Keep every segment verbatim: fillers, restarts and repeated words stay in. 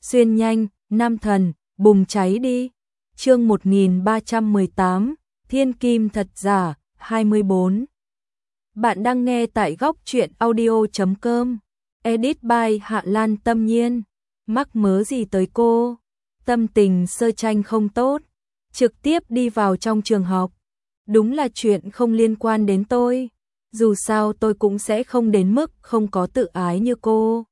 xuyên nhanh, nam thần, bùng cháy đi. Chương một nghìn ba trăm mười tám, Thiên Kim thật giả, hai mươi bốn. Bạn đang nghe tại góc truyện audio chấm com. Edit by Hạ Lan Tâm Nhiên. Mắc mớ gì tới cô? Tâm tình Sơ Tranh không tốt, trực tiếp đi vào trong trường học. Đúng là chuyện không liên quan đến tôi. Dù sao tôi cũng sẽ không đến mức không có tự ái như cô.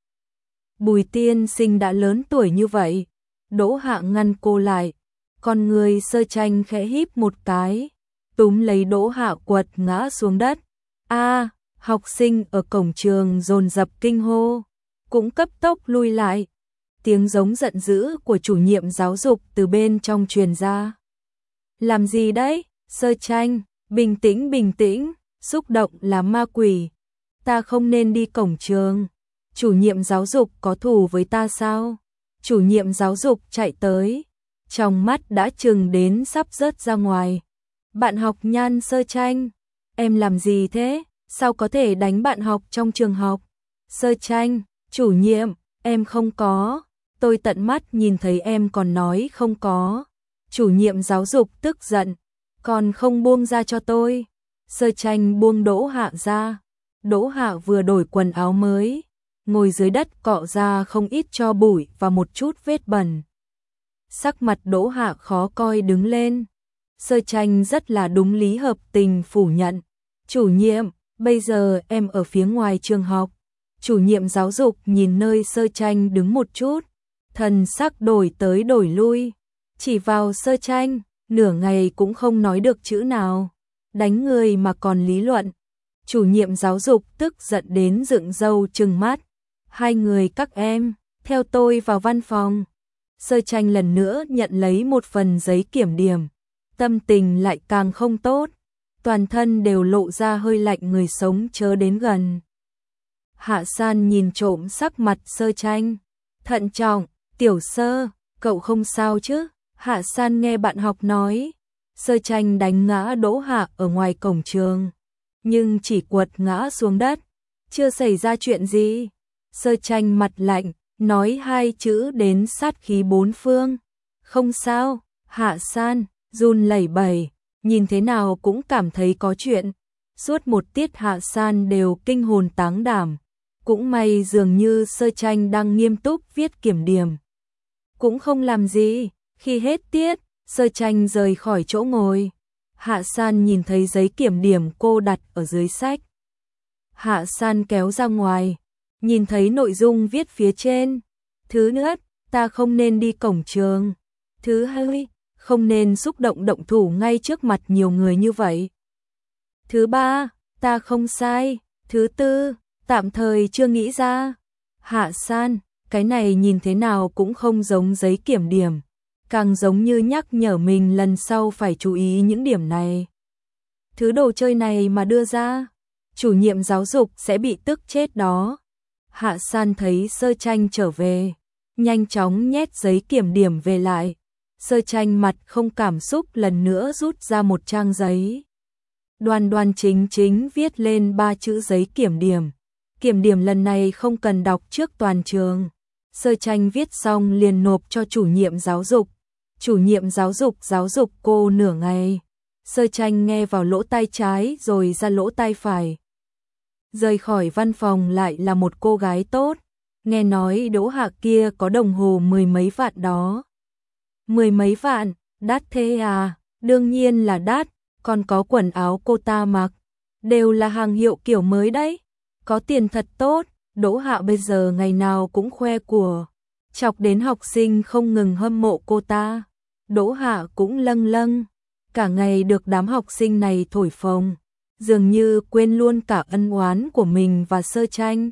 Bùi tiên sinh đã lớn tuổi như vậy. Đỗ Hạ ngăn cô lại. Con người Sơ Tranh khẽ híp một cái, túm lấy Đỗ Hạ quật ngã xuống đất. A, học sinh ở cổng trường dồn dập kinh hô, cũng cấp tốc lui lại. Tiếng giống giận dữ của chủ nhiệm giáo dục từ bên trong truyền ra. Làm gì đấy? Sơ Tranh, bình tĩnh bình tĩnh, xúc động là ma quỷ. Ta không nên đi cổng trường. Chủ nhiệm giáo dục có thù với ta sao? Chủ nhiệm giáo dục chạy tới, trong mắt đã trừng đến sắp rớt ra ngoài. Bạn học Nhan Sơ Tranh, em làm gì thế? Sao có thể đánh bạn học trong trường học? Sơ Tranh, chủ nhiệm, em không có. Tôi tận mắt nhìn thấy em còn nói không có. Chủ nhiệm giáo dục tức giận, còn không buông ra cho tôi. Sơ Tranh buông Đỗ Hạ ra. Đỗ Hạ vừa đổi quần áo mới, ngồi dưới đất cọ ra không ít tro bụi và một chút vết bẩn. Sắc mặt Đỗ Hạ khó coi đứng lên. Sơ Tranh rất là đúng lý hợp tình phủ nhận. Chủ nhiệm, bây giờ em ở phía ngoài trường học. Chủ nhiệm giáo dục nhìn nơi Sơ Tranh đứng một chút, thần sắc đổi tới đổi lui, chỉ vào Sơ Tranh, nửa ngày cũng không nói được chữ nào. Đánh người mà còn lý luận. Chủ nhiệm giáo dục tức giận đến dựng râu trừng mắt. Hai người các em, theo tôi vào văn phòng. Sơ Tranh lần nữa nhận lấy một phần giấy kiểm điểm. Tâm tình lại càng không tốt. Toàn thân đều lộ ra hơi lạnh, người sống chớ đến gần. Hạ San nhìn trộm sắc mặt Sơ Tranh. Thận trọng, Tiểu Sơ, cậu không sao chứ? Hạ San nghe bạn học nói. Sơ Tranh đánh ngã Đỗ Hạ ở ngoài cổng trường, nhưng chỉ quật ngã xuống đất. Chưa xảy ra chuyện gì. Sơ Tranh mặt lạnh, nói hai chữ đến sát khí bốn phương. Không sao. Hạ San run lẩy bẩy, nhìn thế nào cũng cảm thấy có chuyện. Suốt một tiết Hạ San đều kinh hồn táng đảm. Cũng may dường như Sơ Tranh đang nghiêm túc viết kiểm điểm, cũng không làm gì. Khi hết tiết, Sơ Tranh rời khỏi chỗ ngồi. Hạ San nhìn thấy giấy kiểm điểm cô đặt ở dưới sách. Hạ San kéo ra ngoài, nhìn thấy nội dung viết phía trên. Thứ nhất, ta không nên đi cổng trường. Thứ hai, không nên xúc động động thủ ngay trước mặt nhiều người như vậy. Thứ ba, ta không sai. Thứ tư, tạm thời chưa nghĩ ra. Hạ San, cái này nhìn thế nào cũng không giống giấy kiểm điểm, càng giống như nhắc nhở mình lần sau phải chú ý những điểm này. Thứ đồ chơi này mà đưa ra, chủ nhiệm giáo dục sẽ bị tức chết đó. Hạ San thấy Sơ Tranh trở về, nhanh chóng nhét giấy kiểm điểm về lại. Sơ Tranh mặt không cảm xúc lần nữa rút ra một trang giấy. Đoan đoan chính chính viết lên ba chữ giấy kiểm điểm. Kiểm điểm lần này không cần đọc trước toàn trường. Sơ Tranh viết xong liền nộp cho chủ nhiệm giáo dục. Chủ nhiệm giáo dục giáo dục cô nửa ngày. Sơ Tranh nghe vào lỗ tai trái rồi ra lỗ tai phải. Rời khỏi văn phòng lại là một cô gái tốt. Nghe nói Đỗ Hạ kia có đồng hồ mười mấy vạn đó. Mười mấy vạn, đắt thế à? Đương nhiên là đắt. Còn có quần áo cô ta mặc, đều là hàng hiệu kiểu mới đấy. Có tiền thật tốt. Đỗ Hạ bây giờ ngày nào cũng khoe của, chọc đến học sinh không ngừng hâm mộ cô ta. Đỗ Hạ cũng lâng lâng, cả ngày được đám học sinh này thổi phồng, dường như quên luôn cả ân oán của mình và Sơ Tranh.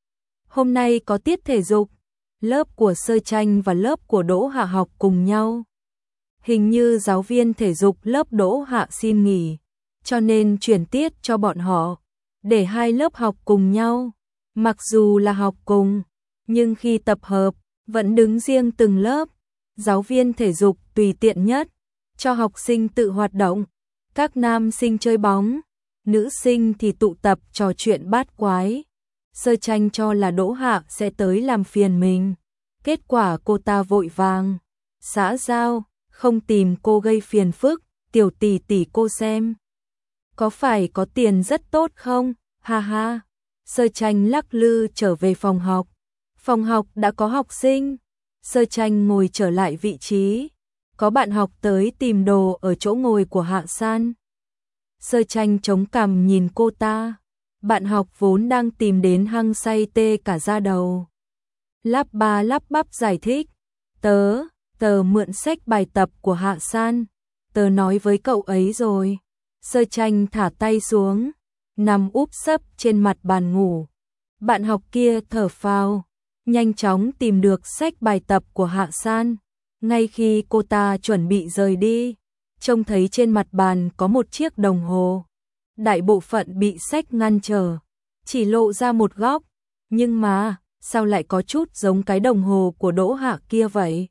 Hôm nay có tiết thể dục, lớp của Sơ Tranh và lớp của Đỗ Hạ học cùng nhau. Hình như giáo viên thể dục lớp Đỗ Hạ xin nghỉ, cho nên chuyển tiết cho bọn họ, để hai lớp học cùng nhau. Mặc dù là học cùng, nhưng khi tập hợp, vẫn đứng riêng từng lớp. Giáo viên thể dục tùy tiện nhất, cho học sinh tự hoạt động. Các nam sinh chơi bóng, nữ sinh thì tụ tập trò chuyện bát quái. Sơ Tranh cho là Đỗ Hạ sẽ tới làm phiền mình, Kết quả cô ta vội vàng xã giao, không tìm cô gây phiền phức, tiểu tỷ tỷ cô xem. Có phải có tiền rất tốt không? Ha ha. Sơ Tranh lắc lư trở về phòng học. Phòng học đã có học sinh. Sơ Tranh ngồi trở lại vị trí. Có bạn học tới tìm đồ ở chỗ ngồi của Hạ San. Sơ Tranh chống cằm nhìn cô ta. Bạn học vốn đang tìm đến hăng say tê cả da đầu. Lắp ba lắp bắp giải thích. Tớ, tớ mượn sách bài tập của Hạ San. Tớ nói với cậu ấy rồi. Sơ Tranh thả tay xuống, nằm úp sấp trên mặt bàn ngủ. Bạn học kia thở phào, nhanh chóng tìm được sách bài tập của Hạ San. Ngay khi cô ta chuẩn bị rời đi, trông thấy trên mặt bàn có một chiếc đồng hồ. Đại bộ phận bị sách ngăn trở, chỉ lộ ra một góc. Nhưng mà, sao lại có chút giống cái đồng hồ của Đỗ Hạ kia vậy?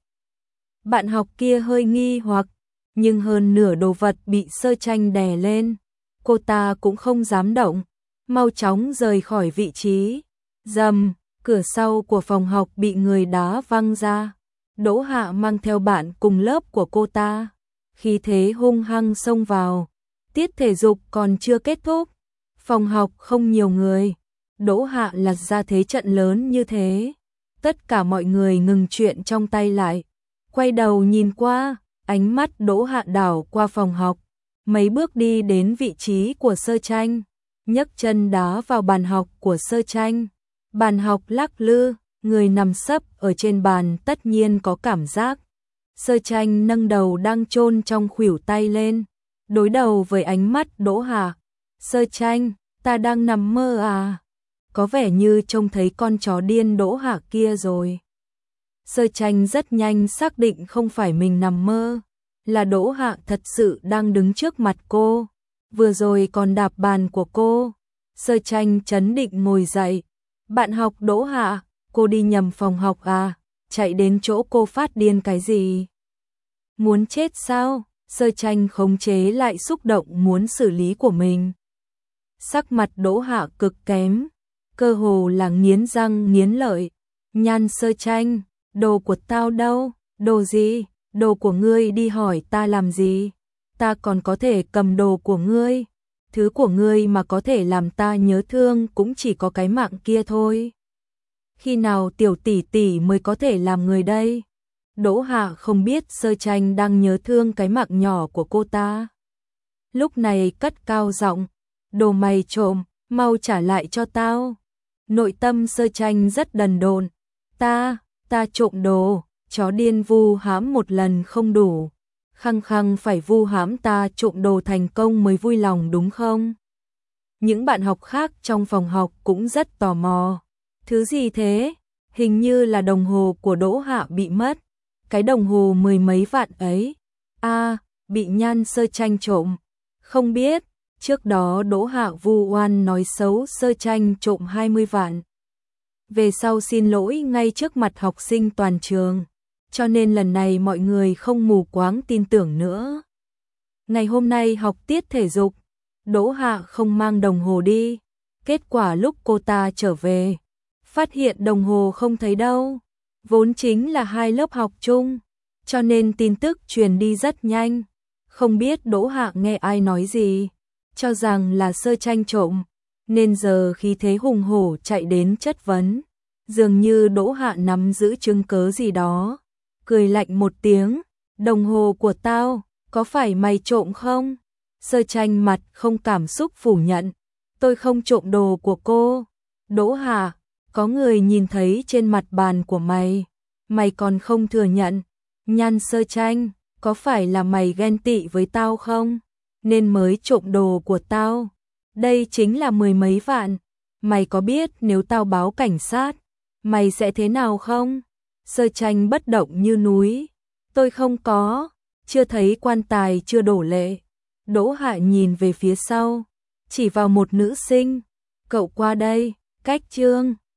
Bạn học kia hơi nghi hoặc, nhưng hơn nửa đồ vật bị Sơ Tranh đè lên. Cô ta cũng không dám động, mau chóng rời khỏi vị trí. Rầm, cửa sau của phòng học bị người đá văng ra. Đỗ Hạ mang theo bạn cùng lớp của cô ta. Khí thế hung hăng xông vào. Tiết thể dục còn chưa kết thúc. Phòng học không nhiều người. Đỗ Hạ lật ra thế trận lớn như thế. Tất cả mọi người ngừng chuyện trong tay lại. Quay đầu nhìn qua, ánh mắt Đỗ Hạ đảo qua phòng học. Mấy bước đi đến vị trí của Sơ Tranh. Nhấc chân đá vào bàn học của Sơ Tranh. Bàn học lắc lư, người nằm sấp ở trên bàn tất nhiên có cảm giác. Sơ Tranh nâng đầu đang chôn trong khuỷu tay lên, đối đầu với ánh mắt Đỗ Hạ. Sơ Tranh, ta đang nằm mơ à? Có vẻ như trông thấy con chó điên Đỗ Hạ kia rồi. Sơ Tranh rất nhanh xác định không phải mình nằm mơ, là Đỗ Hạ thật sự đang đứng trước mặt cô, vừa rồi còn đạp bàn của cô. Sơ Tranh trấn định ngồi dậy. Bạn học Đỗ Hạ, cô đi nhầm phòng học à? Chạy đến chỗ cô phát điên cái gì? Muốn chết sao? Sơ Tranh khống chế lại xúc động muốn xử lý của mình. Sắc mặt Đỗ Hạ cực kém, cơ hồ là nghiến răng nghiến lợi. Nhan Sơ Tranh, đồ của tao đâu? Đồ gì? Đồ của ngươi đi hỏi ta làm gì? Ta còn có thể cầm đồ của ngươi. Thứ của ngươi mà có thể làm ta nhớ thương cũng chỉ có cái mạng kia thôi. Khi nào tiểu tỷ tỷ mới có thể làm người đây? Đỗ Hạ không biết Sơ Tranh đang nhớ thương cái mạng nhỏ của cô ta. Lúc này cất cao giọng, đồ mày trộm, mau trả lại cho tao. Nội tâm Sơ Tranh rất đần độn. Ta, ta trộm đồ, chó điên vu hãm một lần không đủ. Khăng khăng phải vu hãm ta trộm đồ thành công mới vui lòng đúng không? Những bạn học khác trong phòng học cũng rất tò mò. Thứ gì thế? Hình như là đồng hồ của Đỗ Hạ bị mất. Cái đồng hồ mười mấy vạn ấy. À, bị Nhan Sơ Tranh trộm. Không biết, trước đó Đỗ Hạ vu oan nói xấu Sơ Tranh trộm hai mươi vạn. Về sau xin lỗi ngay trước mặt học sinh toàn trường. Cho nên lần này mọi người không mù quáng tin tưởng nữa. Ngày hôm nay học tiết thể dục, Đỗ Hạ không mang đồng hồ đi. Kết quả lúc cô ta trở về, phát hiện đồng hồ không thấy đâu. Vốn chính là hai lớp học chung, cho nên tin tức truyền đi rất nhanh. Không biết Đỗ Hạ nghe ai nói gì, cho rằng là Sơ Tranh trộm, nên giờ khí thế hùng hổ chạy đến chất vấn. Dường như Đỗ Hạ nắm giữ chứng cớ gì đó. Cười lạnh một tiếng, đồng hồ của tao, có phải mày trộm không? Sơ Tranh mặt không cảm xúc phủ nhận, tôi không trộm đồ của cô. Đỗ Hạ, có người nhìn thấy trên mặt bàn của mày, mày còn không thừa nhận. Nhan Sơ Tranh, có phải là mày ghen tị với tao không? Nên mới trộm đồ của tao. Đây chính là mười mấy vạn. Mày có biết nếu tao báo cảnh sát, mày sẽ thế nào không? Sơ Tranh bất động như núi. Tôi không có, chưa thấy quan tài chưa đổ lệ. Đỗ Hạ nhìn về phía sau, chỉ vào một nữ sinh. Cậu qua đây, cách Trương.